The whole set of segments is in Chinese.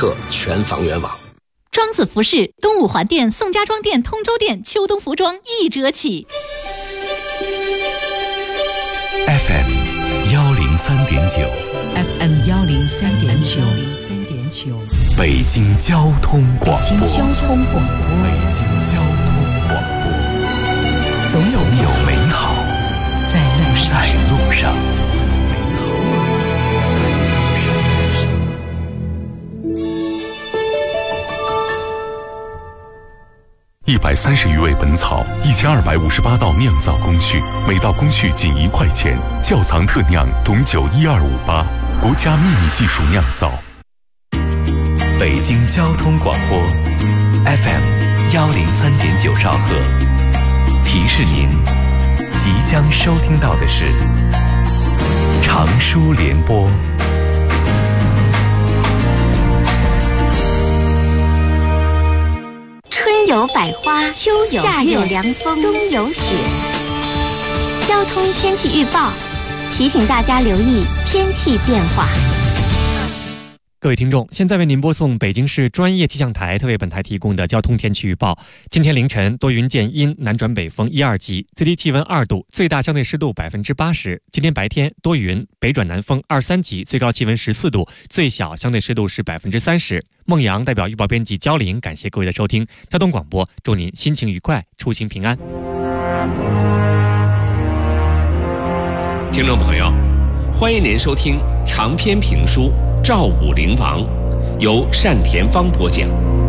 特全房源网。 庄子服饰东五环店、宋家庄店、通州店秋冬服装1折起。 FM 103.9 FM 103.9 北京交通广播。 北京交通广播。 北京交通广播。总有美好在路上。130余味本草，1258道酿造工序，每道工序仅1块钱。窖藏特酿董酒1258，国家秘密技术酿造。北京交通广播 FM 103.9兆赫，提示您即将收听到的是长舒联播。 春有百花，秋有夏有凉风，冬有雪。交通天气预报提醒大家留意天气变化。 各位听众，现在为您播送北京市专业气象台特为本台提供的交通天气预报。今天凌晨多云见阴，南转北风1、2级，最低气温2度，最大相对湿度80%。今天白天多云，北转南风2、3级，最高气温14度，最小相对湿度是30%。孟阳代表预报编辑焦玲，感谢各位的收听。交通广播，祝您心情愉快，出行平安。 听众朋友，欢迎您收听长篇评书《赵武灵王》，由单田芳播讲。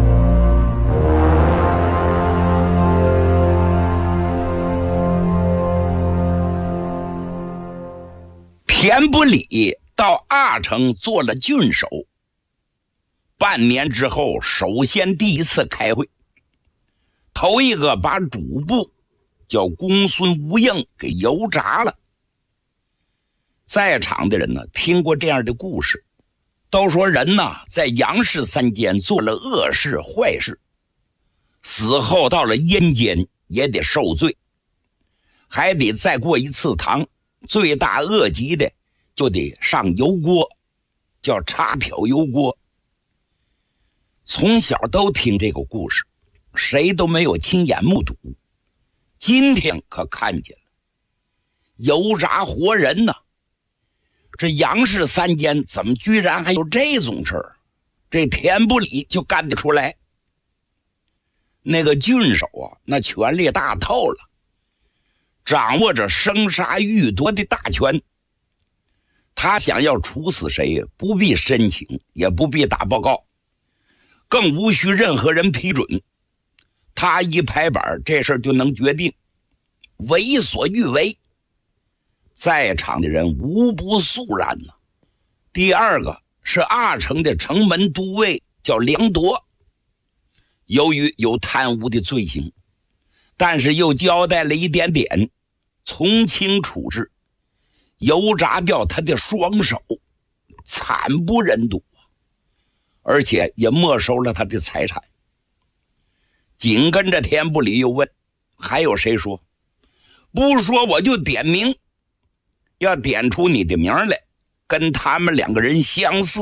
田不礼到阿城做了郡守，半年之后，首先第一次开会，头一个把主簿叫公孙无应给油炸了。在场的人呢，听过这样的故事，都说人呢在阳世三间做了恶事坏事，死后到了阴间也得受罪，还得再过一次堂，罪大恶极的就得上油锅，叫插漂油锅。从小都听这个故事，谁都没有亲眼目睹，今天可看见了，油炸活人呢。这杨氏三间怎么居然还有这种事儿？这田不礼就干得出来。那个郡守啊，那权力大透了，掌握着生杀予夺的大权。他想要处死谁，不必申请，也不必打报告，更无需任何人批准。他一拍板，这事儿就能决定，为所欲为。在场的人无不肃然呢。第二个是阿城的城门都尉，叫梁铎，由于有贪污的罪行，但是又交代了一点点，从轻处置，油炸掉他的双手，惨不忍睹，而且也没收了他的财产。紧跟着田不礼又问，还有谁说？不说我就点名，要点出你的名来，跟他们两个人相似。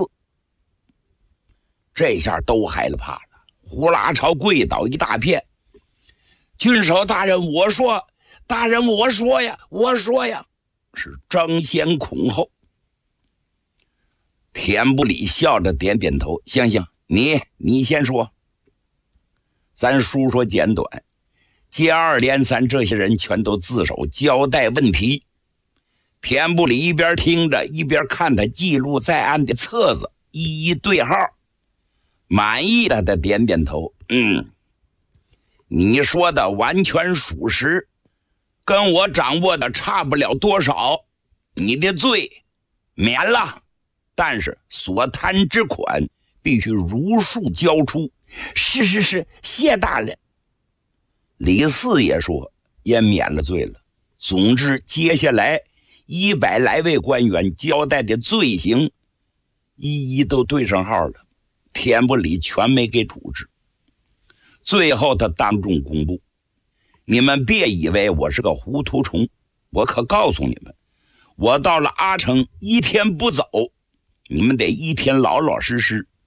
这下都害了怕了，呼啦朝跪倒一大片。郡守大人，我说，大人，我说呀，我说呀，是争先恐后。田不礼笑着点点头，行行，你先说。咱书说简短，接二连三，这些人全都自首交代问题。田不礼一边听着，一边看他记录在案的册子，一一对号，满意的点点头。你说的完全属实，跟我掌握的差不了多少，你的罪免了，但是所贪之款必须如数交出。是，谢大人。李四也说也免了罪了。总之，接下来100来位官员交代的罪行一一都对上号了，田不礼全没给处置。最后他当众公布，你们别以为我是个糊涂虫，我可告诉你们，我到了阿城一天不走，你们得一天老老实实。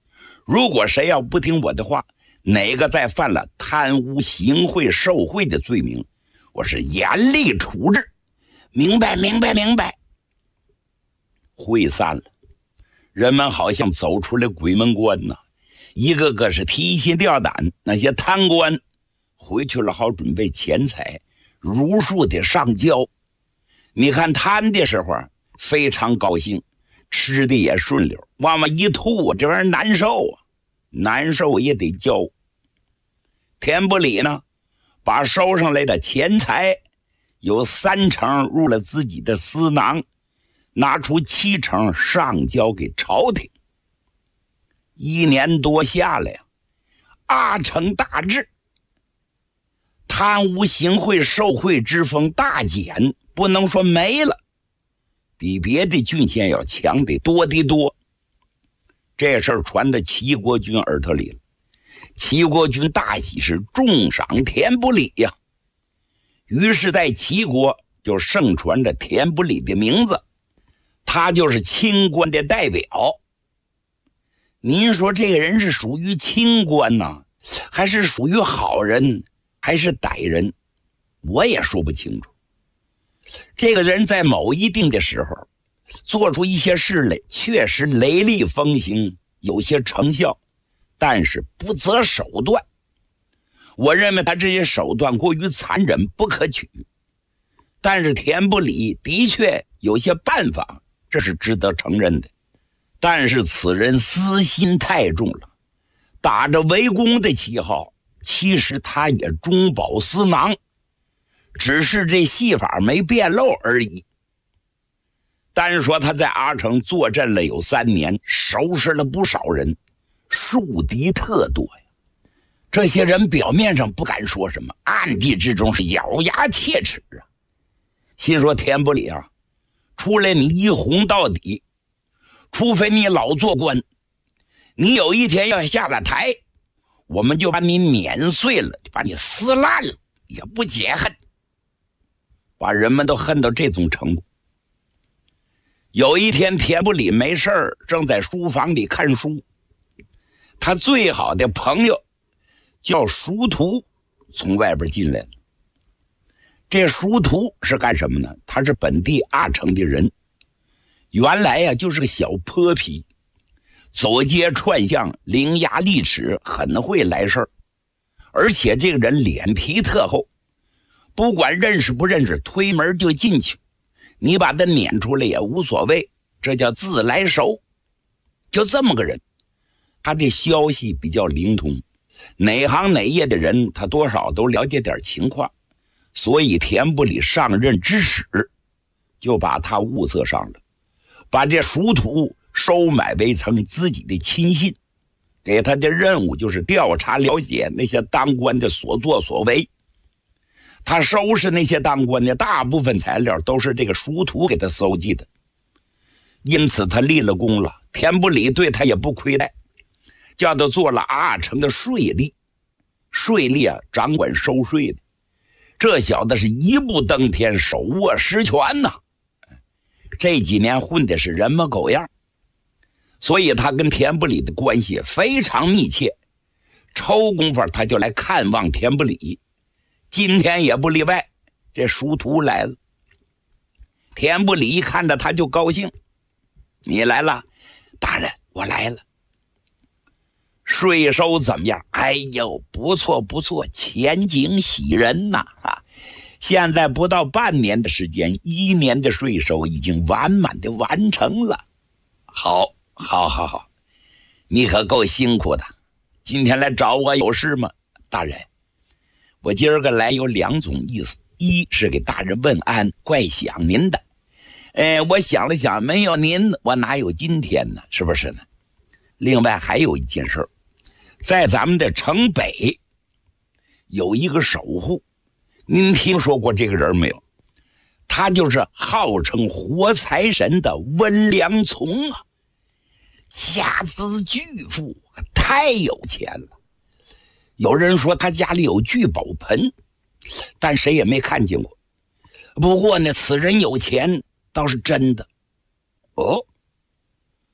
如果谁要不听我的话，哪个再犯了贪污、行贿、受贿的罪名，我是严厉处置。明白，明白，明白。会散了，人们好像走出了鬼门关呐，一个个是提心吊胆。那些贪官回去了，好准备钱财，如数的上交。你看贪的时候非常高兴，吃的也顺溜，往往一吐，这玩意儿难受啊，难受也得交。田不理呢，把收上来的钱财有30%入了自己的私囊，拿出70%上交给朝廷。1年多下来呀，阿城大治，贪污行贿受贿之风大减，不能说没了，比别的郡县要强得多得多。这事儿传到齐国君耳朵里了，齐国君大喜，是重赏田不理呀。于是在齐国就盛传着田不理的名字，他就是清官的代表。您说这个人是属于清官呢，还是属于好人，还是歹人，我也说不清楚。这个人在某一定的时候做出一些事来，确实雷厉风行，有些成效，但是不择手段。我认为他这些手段过于残忍，不可取。但是田不理的确有些办法，这是值得承认的。但是此人私心太重了，打着围攻的旗号，其实他也中饱私囊，只是这戏法没变漏而已。单说他在阿城坐镇了有3年，收拾了不少人，树敌特多呀。这些人表面上不敢说什么，暗地之中是咬牙切齿啊。心说田不理啊，出来你一红到底，除非你老做官，你有一天要下了台，我们就把你碾碎了，就把你撕烂了，也不解恨。把人们都恨到这种程度。有一天田不理没事儿，正在书房里看书，他最好的朋友叫熟徒从外边进来了。这熟徒是干什么呢？他是本地阿城的人，原来呀就是个小泼皮，走街串巷，伶牙俐齿，很会来事儿。而且这个人脸皮特厚，不管认识不认识，推门就进去，你把他撵出来也无所谓，这叫自来熟。就这么个人，他的消息比较灵通，哪行哪业的人他多少都了解点情况，所以田不理上任之时就把他物色上了，把这熟徒收买为成自己的亲信，给他的任务就是调查了解那些当官的所作所为。他收拾那些当官的大部分材料都是这个熟徒给他搜集的，因此他立了功了。田不理对他也不亏待，叫他做了阿城的税吏。税吏啊，掌管收税的。这小子是一步登天，手握实权呐。这几年混的是人模狗样，所以他跟田不理的关系非常密切。抽功夫他就来看望田不理，今天也不例外。这熟徒来了，田不理看着他就高兴。你来了，大人，我来了。税收怎么样？哎呦，不错不错，前景喜人呐！现在不到半年的时间，1年的税收已经完满的完成了。好，你可够辛苦的。今天来找我有事吗？大人，我今儿个来有2种意思，一是给大人问安，怪想您的。我想了想，没有您，我哪有今天呢？是不是呢？另外还有一件事，在咱们的城北有一个守护，您听说过这个人没有？他就是号称活财神的温良从啊，家资巨富，太有钱了。有人说他家里有聚宝盆，但谁也没看见过。不过呢，此人有钱倒是真的。哦，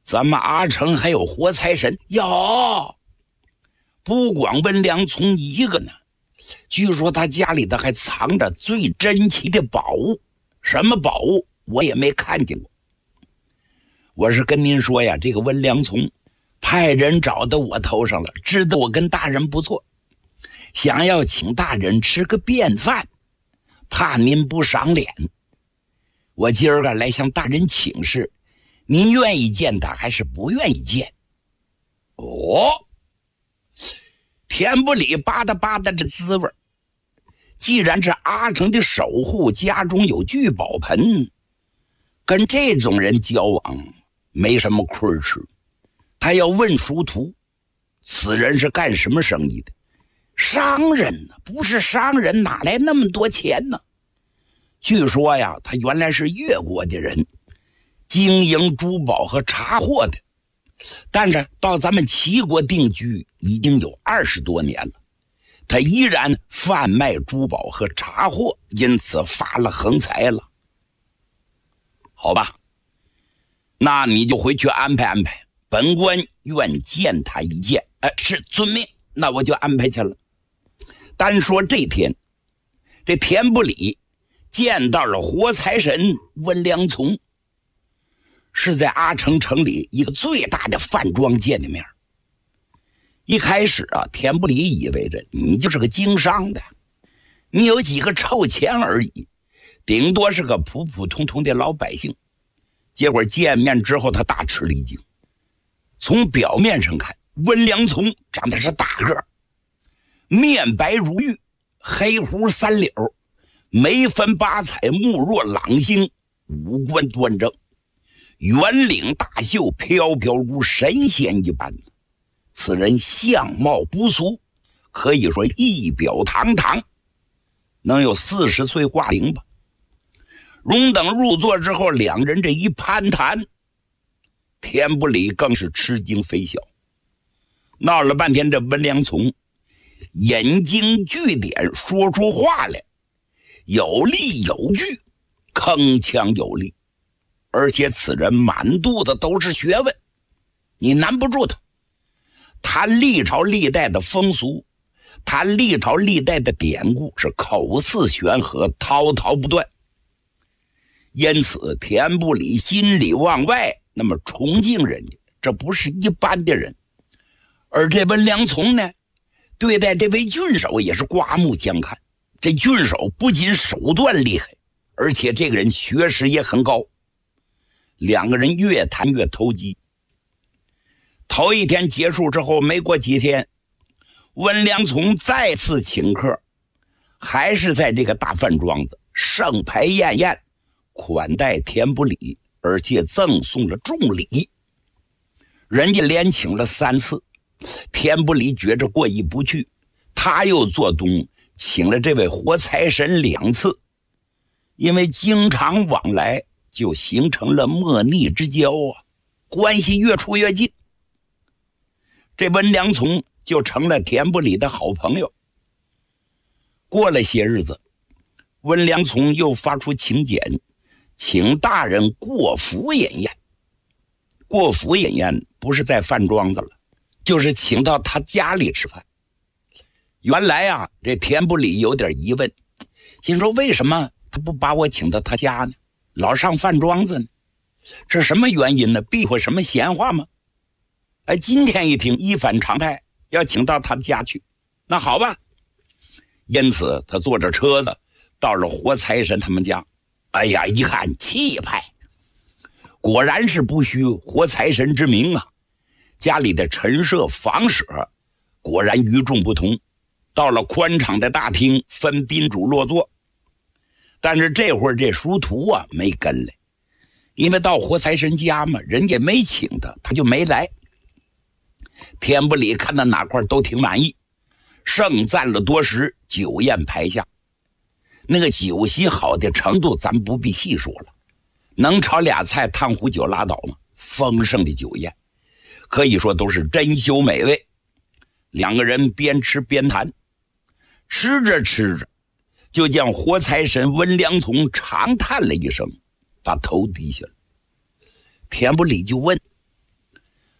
咱们阿城还有活财神？有，不光文良从一个呢，据说他家里头还藏着最珍奇的宝物。什么宝物我也没看见过。我是跟您说呀，这个文良从派人找到我头上了，知道我跟大人不错，想要请大人吃个便饭，怕您不赏脸。我今儿个来向大人请示，您愿意见他还是不愿意见？哦，田不里吧嗒吧嗒这滋味。既然这阿城的守护家中有聚宝盆，跟这种人交往没什么亏吃。他要问殊途，此人是干什么生意的？商人呢？不是商人哪来那么多钱呢？据说呀，他原来是越国的人，经营珠宝和茶货的，但是到咱们齐国定居已经有20多年了，他依然贩卖珠宝和茶货，因此发了横财了。好吧，那你就回去安排安排，本官愿见他一见。是遵命，那我就安排去了。单说这天，这田不里见到了活财神温良从，是在阿城城里一个最大的饭庄见的面。一开始啊，田不里以为着你就是个经商的，你有几个臭钱而已，顶多是个普普通通的老百姓。结果见面之后，他大吃了一惊。从表面上看，温良从长得是大个，面白如玉，黑胡三绺，眉分八彩，目若朗星，五官端正，圆领大袖飘飘如神仙一般。此人相貌不俗，可以说仪表堂堂，能有40岁挂龄吧。荣等入座之后，两人这一攀谈，田不里更是吃惊非小。闹了半天，这温良从引经据典，说出话来有理有据，铿锵有力，而且此人满肚子都是学问，你难不住他。谈历朝历代的风俗，谈历朝历代的典故，是口似悬河，滔滔不断。因此田不里心里往外那么崇敬人家，这不是一般的人。而这温良从呢，对待这位郡守也是刮目相看。这郡守不仅手段厉害，而且这个人学识也很高。两个人越谈越投机。头一天结束之后，没过几天，温良从再次请客，还是在这个大饭庄子，盛牌宴宴，款待田不里，而且赠送了重礼。人家连请了3次，田不里觉着过意不去，他又做东请了这位活财神2次，因为经常往来，就形成了莫逆之交啊，关系越处越近。这温良从就成了田不里的好朋友。过了些日子，温良从又发出请柬，请大人过府饮宴。过府饮宴不是在饭庄子了，就是请到他家里吃饭。原来啊，这田不里有点疑问，心说为什么他不把我请到他家呢，老上饭庄子呢？这什么原因呢？避讳什么闲话吗？今天一听一反常态，要请到他家去，那好吧。因此他坐着车子到了活财神他们家。哎呀，一看气派，果然是不虚活财神之名啊。家里的陈设房舍果然与众不同。到了宽敞的大厅，分宾主落座。但是这会儿这殊途啊没跟来，因为到活财神家嘛，人家没请他，他就没来。田不里看到哪块都挺满意，盛赞了多时，酒宴排下。那个酒席好的程度咱不必细说了，能炒俩菜烫壶酒拉倒吗？丰盛的酒宴可以说都是珍馐美味。两个人边吃边谈，吃着吃着，就见活财神温良从长叹了一声，把头低下了。田不里就问：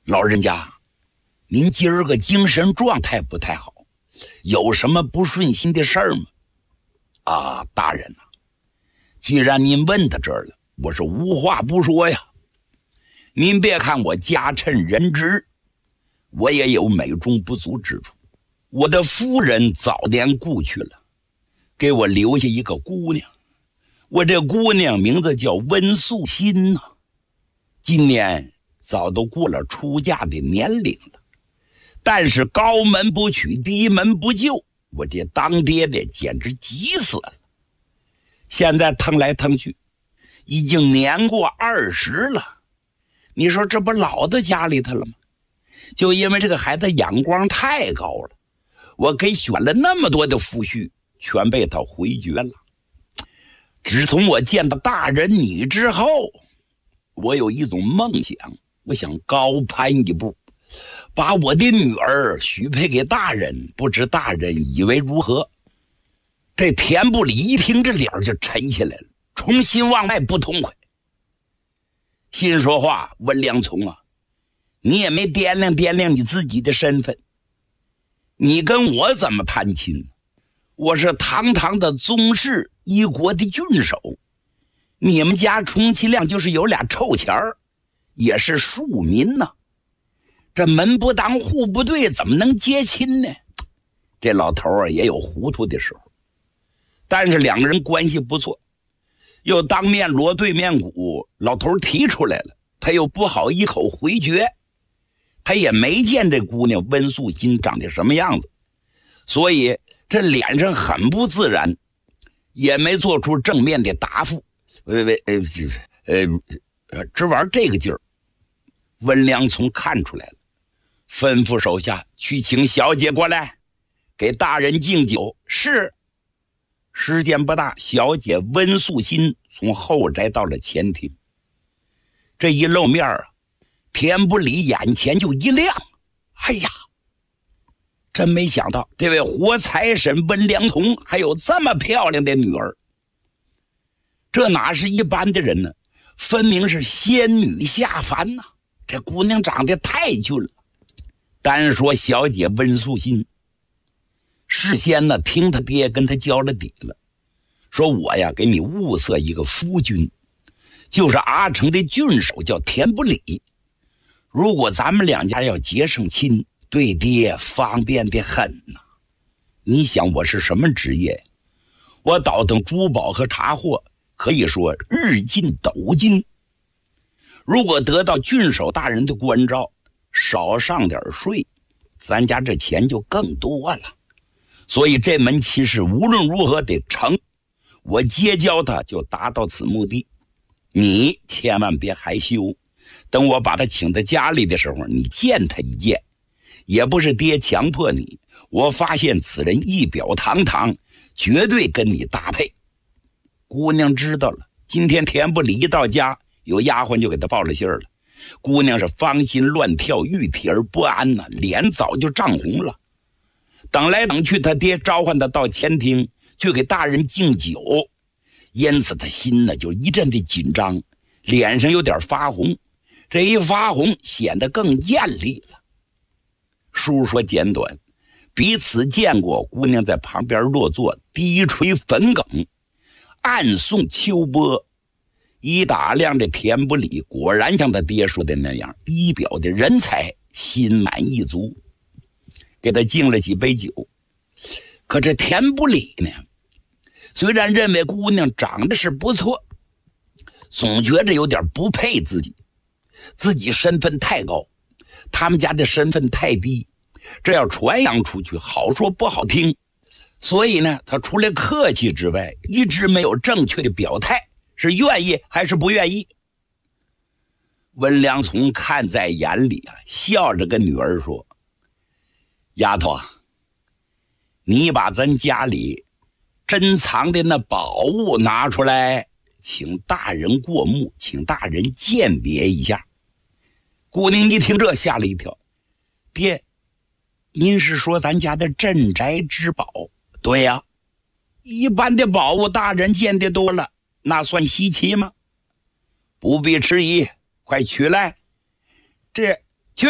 老人家，您今儿个精神状态不太好，有什么不顺心的事儿吗？啊，大人呐，既然您问到这儿了，我是无话不说呀。您别看我家趁人直，我也有美中不足之处。我的夫人早年故去了，给我留下一个姑娘。我这姑娘名字叫温素心呐，今年早都过了出嫁的年龄了，但是高门不取，低门不就，我这当爹的简直急死了。现在腾来腾去，已经年过20了，你说这不老到家里头了吗？就因为这个孩子眼光太高了，我给选了那么多的夫婿，全被他回绝了。自从我见到大人你之后，我有一种梦想，我想高攀一步，把我的女儿许配给大人，不知大人以为如何？这田不里一听这脸就沉下来了，从心往外不痛快。心说话，温良从啊，你也没掂量掂量你自己的身份，你跟我怎么攀亲？我是堂堂的宗室，一国的郡守，你们家充其量就是有俩臭钱儿，也是庶民呐。这门不当户不对，怎么能结亲呢？这老头儿也有糊涂的时候，但是两个人关系不错，又当面锣对面鼓，老头儿提出来了，他又不好一口回绝，他也没见这姑娘温素心长得什么样子，所以这脸上很不自然，也没做出正面的答复。只玩这个劲儿，温良从看出来了，吩咐手下去请小姐过来，给大人敬酒。是。时间不大，小姐温素心从后宅到了前厅。这一露面啊，田不里眼前就一亮，哎呀，真没想到这位活财神温良从还有这么漂亮的女儿，这哪是一般的人呢？分明是仙女下凡呐！这姑娘长得太俊了。单说小姐温素心，事先呢听他爹跟他交了底了，说我呀给你物色一个夫君，就是阿城的郡守叫田不里。如果咱们两家要结上亲，对爹方便的很呐。你想我是什么职业？我倒腾珠宝和茶货，可以说日进斗金。如果得到郡守大人的关照，少上点税，咱家这钱就更多了。所以这门亲事无论如何得成，我结交他就达到此目的。你千万别害羞，等我把他请到家里的时候，你见他一见，也不是爹强迫你，我发现此人仪表堂堂，绝对跟你搭配。姑娘知道了，今天田不里一到家，有丫鬟就给他报了信儿了。姑娘是芳心乱跳，欲体而不安呐，脸早就涨红了。等来等去，他爹召唤他到前厅去给大人敬酒，因此他心呢就一阵的紧张，脸上有点发红，这一发红显得更艳丽了。书说简短，彼此见过，姑娘在旁边落座，低垂粉梗，暗诵秋波。一打量这田不里，果然像他爹说的那样，仪表的人才，心满意足，给他敬了几杯酒。可这田不里呢，虽然认为姑娘长得是不错，总觉着有点不配自己，自己身份太高，他们家的身份太低，这要传扬出去，好说不好听。所以呢，他除了客气之外，一直没有正确的表态，是愿意还是不愿意。温良从看在眼里啊，笑着跟女儿说：丫头啊，你把咱家里珍藏的那宝物拿出来，请大人过目，请大人鉴别一下。姑娘一听这吓了一跳，爹，您是说咱家的镇宅之宝？对呀，一般的宝物大人见得多了，那算稀奇吗？不必迟疑，快取来。 去。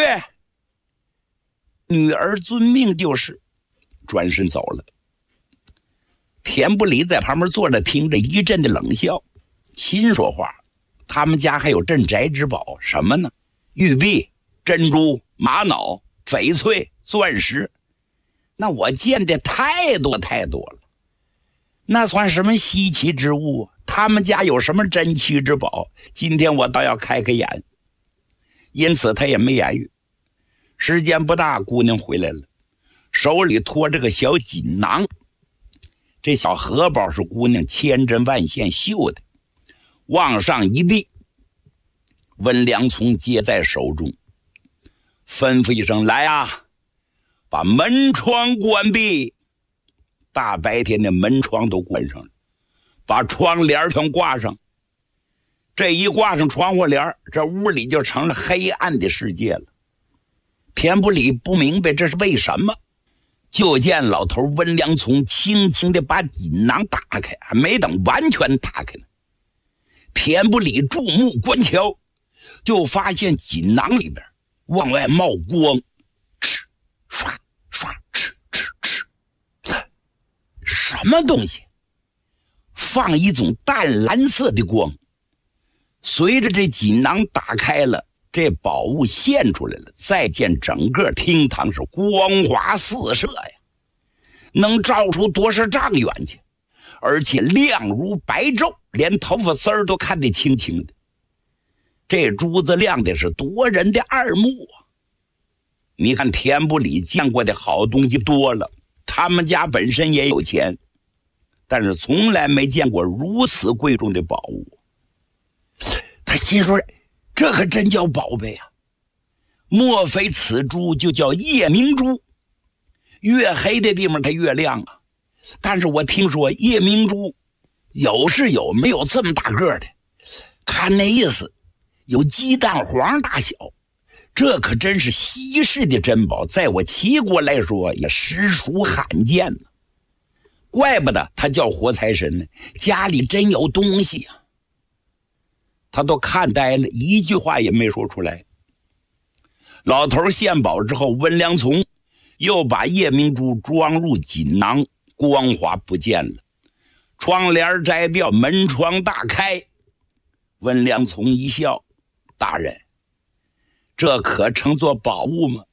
女儿遵命就是，转身走了。田不理在旁边坐着听着，一阵的冷笑，心说话，他们家还有镇宅之宝，什么呢？玉璧、珍珠、玛瑙、翡翠、钻石，那我见的太多太多了，那算什么稀奇之物？他们家有什么珍奇之宝？今天我倒要开开眼。因此他也没言语。时间不大，姑娘回来了，手里托着个小锦囊，这小荷包是姑娘千针万线绣的，往上一递，温良从接在手中，吩咐一声：“来啊，把门窗关闭。”大白天的门窗都关上了，把窗帘全挂上。这一挂上窗户帘，这屋里就成了黑暗的世界了。田不理不明白这是为什么，就见老头温良从轻轻地把锦囊打开，还没等完全打开呢，田不理注目观瞧，就发现锦囊里边往外冒光，哧刷刷哧哧哧，什么东西？放一种淡蓝色的光，随着这锦囊打开了，这宝物现出来了。再见整个厅堂是光华四射呀，能照出多少丈远去，而且亮如白昼，连头发丝儿都看得清清的。这珠子亮的是夺人的二目啊！你看田不理见过的好东西多了，他们家本身也有钱，但是从来没见过如此贵重的宝物。他心说，这可真叫宝贝啊！莫非此珠就叫夜明珠？越黑的地方它越亮啊！但是我听说夜明珠有是有，没有这么大个的，看那意思有鸡蛋黄大小，这可真是稀世的珍宝，在我齐国来说也实属罕见呢。怪不得他叫活财神呢，家里真有东西啊！他都看呆了，一句话也没说出来。老头献宝之后，温良从又把夜明珠装入锦囊，光华不见了，窗帘摘掉，门窗大开。温良从一笑：“大人，这可称作宝物吗？”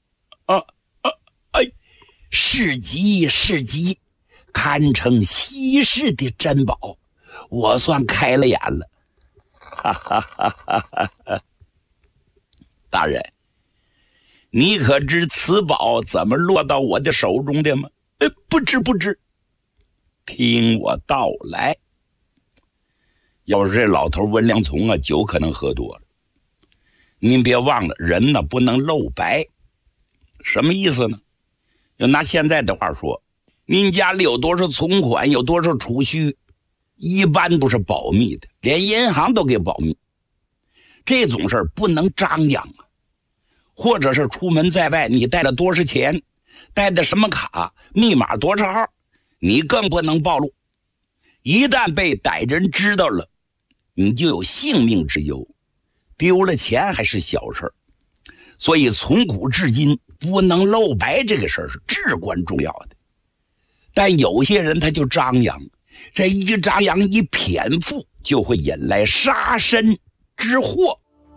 是极是极，堪称稀世的珍宝，我算开了眼了。哈哈哈哈哈！大人，你可知此宝怎么落到我的手中的吗？不知不知。听我道来。要是这老头温良从啊，酒可能喝多了。您别忘了，人呢不能露白。什么意思呢？要拿现在的话说，您家里有多少存款，有多少储蓄，一般都是保密的，连银行都给保密。这种事儿不能张扬啊。或者是出门在外，你带了多少钱，带的什么卡，密码多少号，你更不能暴露。一旦被歹人知道了，你就有性命之忧，丢了钱还是小事儿。所以从古至今，不能露白这个事儿是至关重要的。但有些人他就张扬，这一张扬一偏负，就会引来杀身之祸。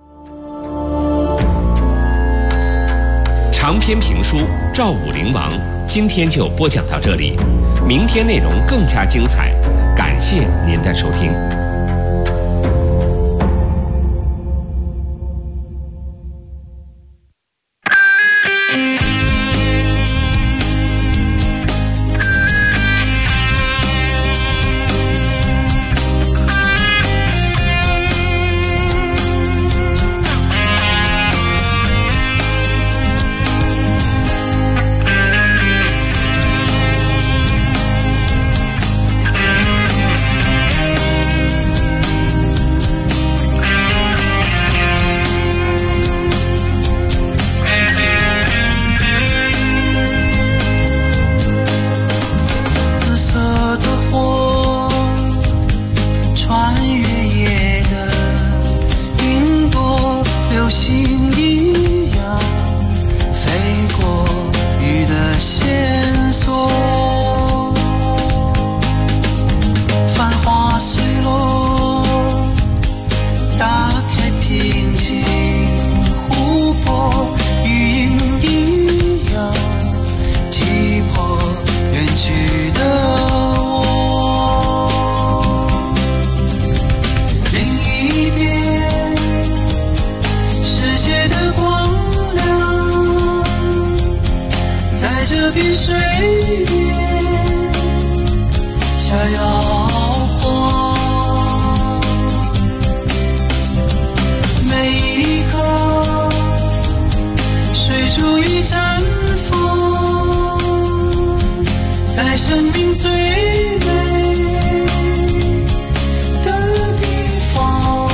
长篇评书《赵武灵王》今天就播讲到这里，明天内容更加精彩，感谢您的收听。 这片水面下摇晃，每一刻水珠已绽放，在生命最美的地方。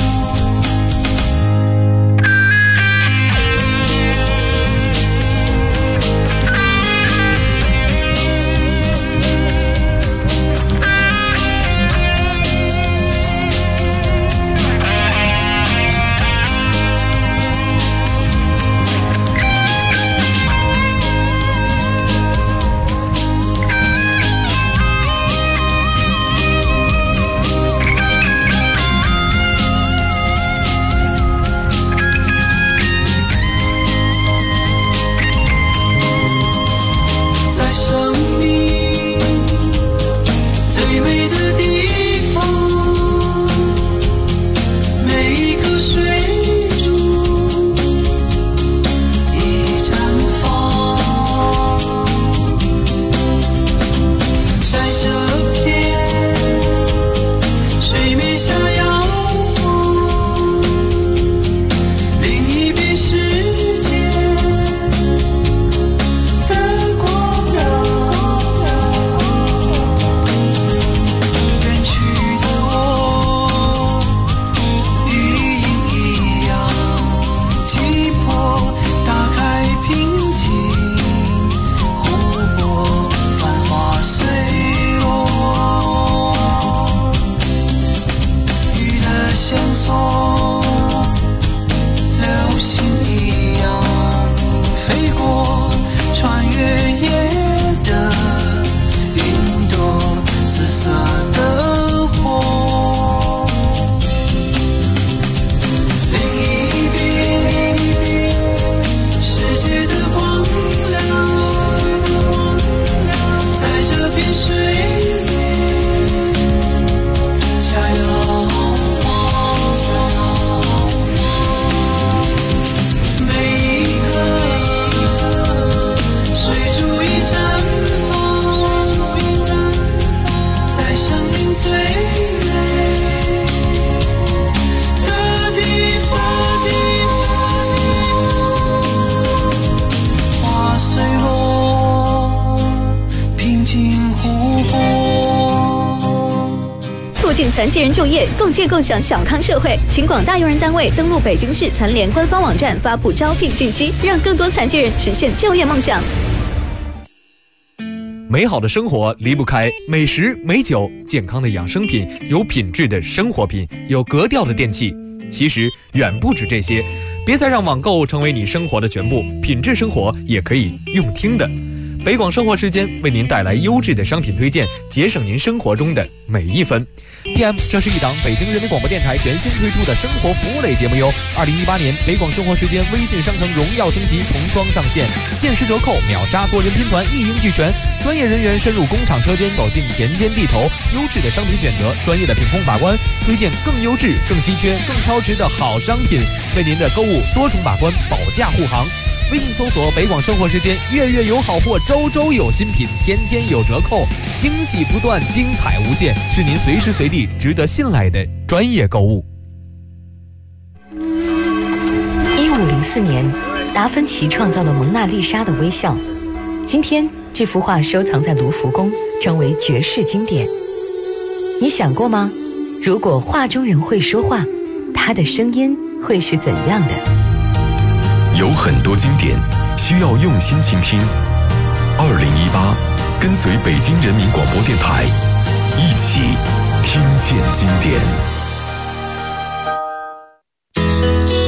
残疾人就业，共建共享小康社会。请广大用人单位登录北京市残联官方网站发布招聘信息，让更多残疾人实现就业梦想。 美好的生活离不开美食、美酒、健康的养生品、有品质的生活品、有格调的电器。其实远不止这些，别再让网购成为你生活的全部，品质生活也可以用听的。北广生活时间为您带来优质的商品推荐，节省您生活中的每一分。PM， 这是一档北京人民广播电台全新推出的生活服务类节目哟。2018年北广生活时间微信商城荣耀升级重装上线，限时折扣、秒杀、多人拼团一应俱全，专业人员深入工厂车间，走进田间地头，优质的商品选择，专业的品控把关，推荐更优质、更稀缺、更超值的好商品，为您的购物多重把关，保驾护航。微信搜索北广生活时间，月月有好货，周周有新品，天天有折扣，惊喜不断，精彩无限，是您随时随地值得信赖的专业购物。 1504年，达芬奇创造了蒙娜丽莎的微笑。今天，这幅画收藏在卢浮宫，成为绝世经典。你想过吗？如果画中人会说话，他的声音会是怎样的？ 有很多经典需要用心倾听。2018，跟随北京人民广播电台，一起听见经典。